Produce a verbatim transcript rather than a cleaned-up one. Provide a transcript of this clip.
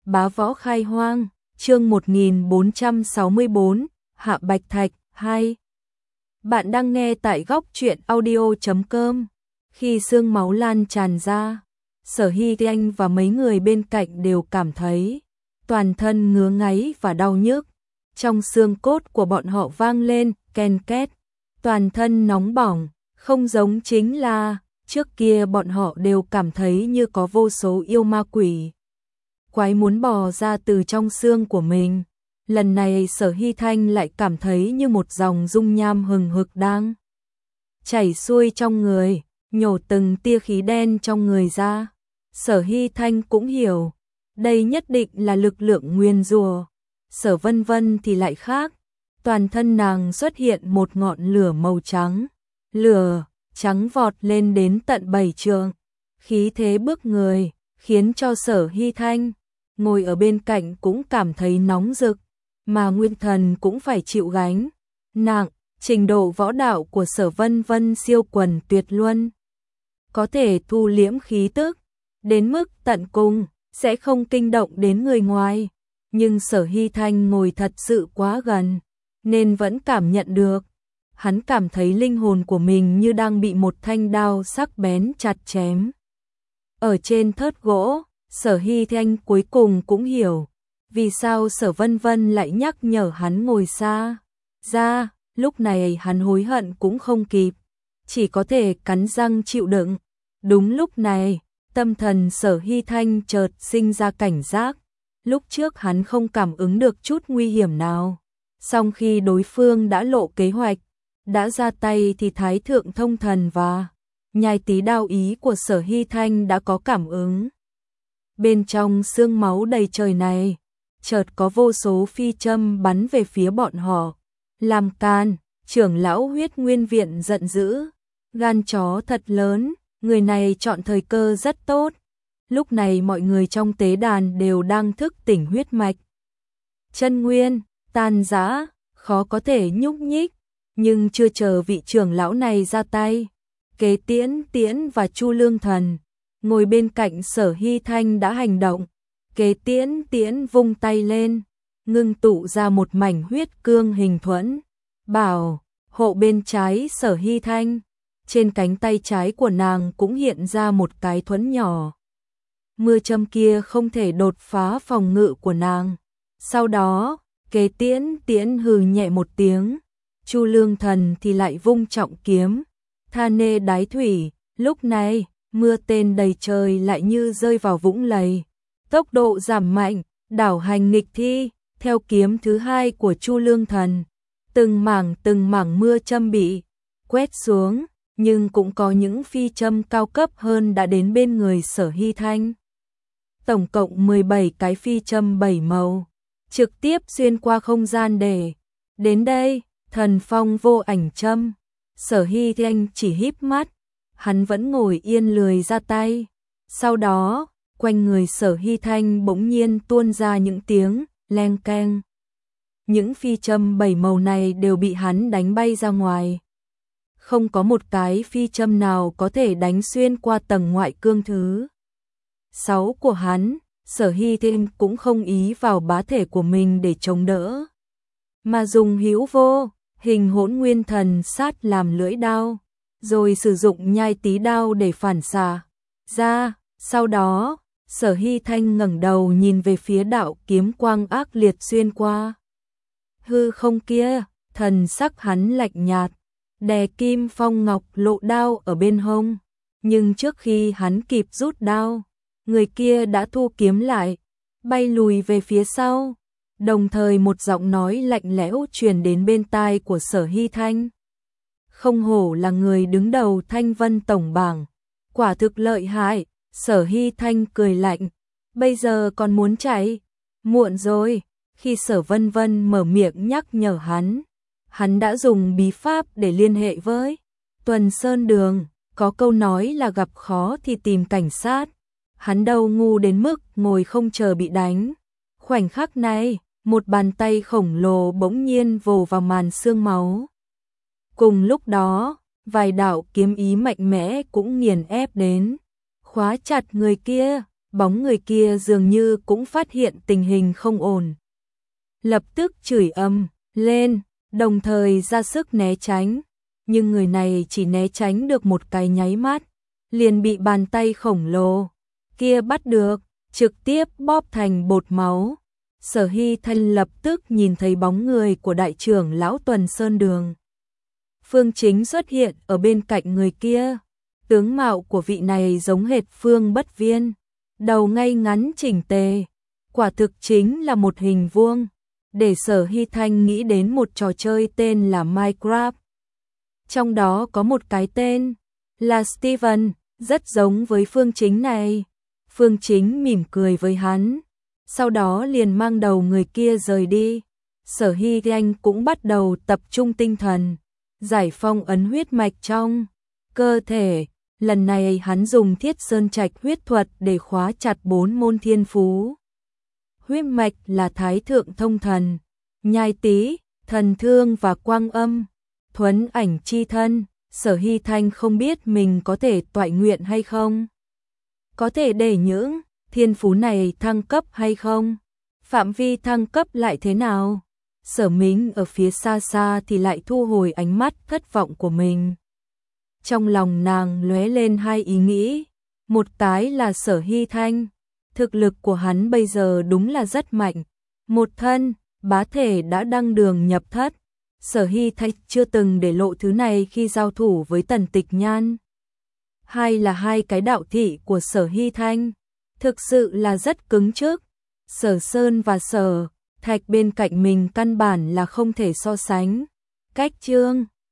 Bá võ khai hoang, chương một nghìn bốn trăm sáu mươi tư, Hạ Bạch Thạch, hai. Bạn đang nghe tại góc truyện audio chấm com. Khi xương máu lan tràn ra, Sở Hy Anh và mấy người bên cạnh đều cảm thấy toàn thân ngứa ngáy và đau nhức. Trong xương cốt của bọn họ vang lên ken két, toàn thân nóng bỏng, không giống chính là trước kia bọn họ đều cảm thấy như có vô số yêu ma quỷ quái muốn bò ra từ trong xương của mình. Lần này Sở Hy Thanh lại cảm thấy như một dòng dung nham hừng hực đang chảy xuôi trong người, nhổ từng tia khí đen trong người ra. Sở Hy Thanh cũng hiểu, đây nhất định là lực lượng nguyền rủa. Sở Vân Vân thì lại khác, toàn thân nàng xuất hiện một ngọn lửa màu trắng, lửa trắng vọt lên đến tận bảy trượng, khí thế bước người, khiến cho Sở Hy Thanh ngồi ở bên cạnh cũng cảm thấy nóng rực, mà Nguyên Thần cũng phải chịu gánh nặng. Trình độ võ đạo của Sở Vân Vân siêu quần tuyệt luân, có thể thu liễm khí tức đến mức tận cùng, sẽ không kinh động đến người ngoài. Nhưng Sở Hy Thanh ngồi thật sự quá gần, nên vẫn cảm nhận được. Hắn cảm thấy linh hồn của mình như đang bị một thanh đao sắc bén chặt chém. Ở trên thớt gỗ, Sở Hy Thanh cuối cùng cũng hiểu vì sao Sở Vân Vân lại nhắc nhở hắn ngồi xa ra. Lúc này hắn hối hận cũng không kịp, chỉ có thể cắn răng chịu đựng. Đúng lúc này, tâm thần Sở Hy Thanh chợt sinh ra cảnh giác. Lúc trước hắn không cảm ứng được chút nguy hiểm nào, song khi đối phương đã lộ kế hoạch, đã ra tay thì Thái Thượng Thông Thần và Nhai Tí Đao ý của Sở Hy Thanh đã có cảm ứng. Bên trong xương máu đầy trời này, chợt có vô số phi châm bắn về phía bọn họ. Làm can, trưởng lão Huyết Nguyên Viện giận dữ, gan chó thật lớn, người này chọn thời cơ rất tốt. Lúc này mọi người trong tế đàn đều đang thức tỉnh huyết mạch. Chân nguyên, tan rã, khó có thể nhúc nhích, nhưng chưa chờ vị trưởng lão này ra tay. Kế Tiễn Tiễn và Chu Lương Thần ngồi bên cạnh Sở Hy Thanh đã hành động. Kế Tiễn Tiễn vung tay lên, ngưng tụ ra một mảnh huyết cương hình thuẫn, bảo hộ bên trái Sở Hy Thanh. Trên cánh tay trái của nàng cũng hiện ra một cái thuẫn nhỏ. Mưa châm kia không thể đột phá phòng ngự của nàng. Sau đó, Kế Tiễn Tiễn hừ nhẹ một tiếng, Chu Lương Thần thì lại vung trọng kiếm, tha nê đái thủy. Lúc này, mưa tên đầy trời lại như rơi vào vũng lầy, tốc độ giảm mạnh, đảo hành nghịch thi. Theo kiếm thứ hai của Chu Lương Thần, từng mảng từng mảng mưa châm bị quét xuống, nhưng cũng có những phi châm cao cấp hơn đã đến bên người Sở Hy Thanh. Tổng cộng mười bảy cái phi châm bảy màu, trực tiếp xuyên qua không gian để đến đây. Thần phong vô ảnh châm. Sở Hy Thanh chỉ híp mắt, hắn vẫn ngồi yên lười ra tay. Sau đó, quanh người Sở Hy Thanh bỗng nhiên tuôn ra những tiếng leng keng. Những phi châm bảy màu này đều bị hắn đánh bay ra ngoài. Không có một cái phi châm nào có thể đánh xuyên qua tầng ngoại cương thứ sáu của hắn. Sở Hy Thanh cũng không ý vào bá thể của mình để chống đỡ, mà dùng hữu vô hình hỗn nguyên thần sát làm lưỡi đao, rồi sử dụng nhai tí đao để phản xạ ra. Sau đó, Sở Hy Thanh ngẩng đầu nhìn về phía đạo kiếm quang ác liệt xuyên qua hư không kia, thần sắc hắn lạnh nhạt, đè kim phong ngọc lộ đao ở bên hông. Nhưng trước khi hắn kịp rút đao, người kia đã thu kiếm lại, bay lùi về phía sau. Đồng thời một giọng nói lạnh lẽo truyền đến bên tai của Sở Hy Thanh. Không hổ là người đứng đầu Thanh Vân Tổng bảng, quả thực lợi hại. Sở Hy Thanh cười lạnh, bây giờ còn muốn chạy? Muộn rồi. Khi Sở Vân Vân mở miệng nhắc nhở hắn, hắn đã dùng bí pháp để liên hệ với Tuần Sơn Đường. Có câu nói là gặp khó thì tìm cảnh sát. Hắn đâu ngu đến mức ngồi không chờ bị đánh. Khoảnh khắc này, một bàn tay khổng lồ bỗng nhiên vồ vào màn xương máu. Cùng lúc đó, vài đạo kiếm ý mạnh mẽ cũng nghiền ép đến, khóa chặt người kia. bóng người kia dường như cũng phát hiện tình hình không ổn. Lập tức chửi ầm lên, đồng thời ra sức né tránh, nhưng người này chỉ né tránh được một cái nháy mắt, liền bị bàn tay khổng lồ kia bắt được, trực tiếp bóp thành bột máu. Sở Hy Thanh lập tức nhìn thấy bóng người của đại trưởng lão Tuần Sơn Đường. Phương Chính xuất hiện ở bên cạnh người kia. Tướng mạo của vị này giống hệt Phương Bất Viên, đầu ngay ngắn chỉnh tề, quả thực chính là một hình vuông, để Sở Hy Thanh nghĩ đến một trò chơi tên là Minecraft. Trong đó có một cái tên là Steven, rất giống với Phương Chính này. Phương Chính mỉm cười với hắn, sau đó liền mang đầu người kia rời đi. Sở Hy Thanh cũng bắt đầu tập trung tinh thần, giải phong ấn huyết mạch trong cơ thể. Lần này hắn dùng Thiết Sơn Trạch huyết thuật để khóa chặt bốn môn thiên phú. Huyết mạch là Thái Thượng Thông Thần, Nhai Tý, Thần Thương và Quang Âm, Thuấn Ảnh Chi Thân. Sở Hy Thanh không biết mình có thể toại nguyện hay không, có thể để những thiên phú này thăng cấp hay không, phạm vi thăng cấp lại thế nào. Sở Mính ở phía xa xa thì lại thu hồi ánh mắt thất vọng của mình. Trong lòng nàng lóe lên hai ý nghĩ, một cái là Sở Hy Thanh, thực lực của hắn bây giờ đúng là rất mạnh, một thân bá thể đã đăng đường nhập thất. Sở Hy Thanh chưa từng để lộ thứ này khi giao thủ với Tần Tịch Nhan. Hai là hai cái đạo thị của Sở Hy Thanh, thực sự là rất cứng trước. Sở Sơn và Sở Thạch bên cạnh mình căn bản là không thể so sánh. Cách chương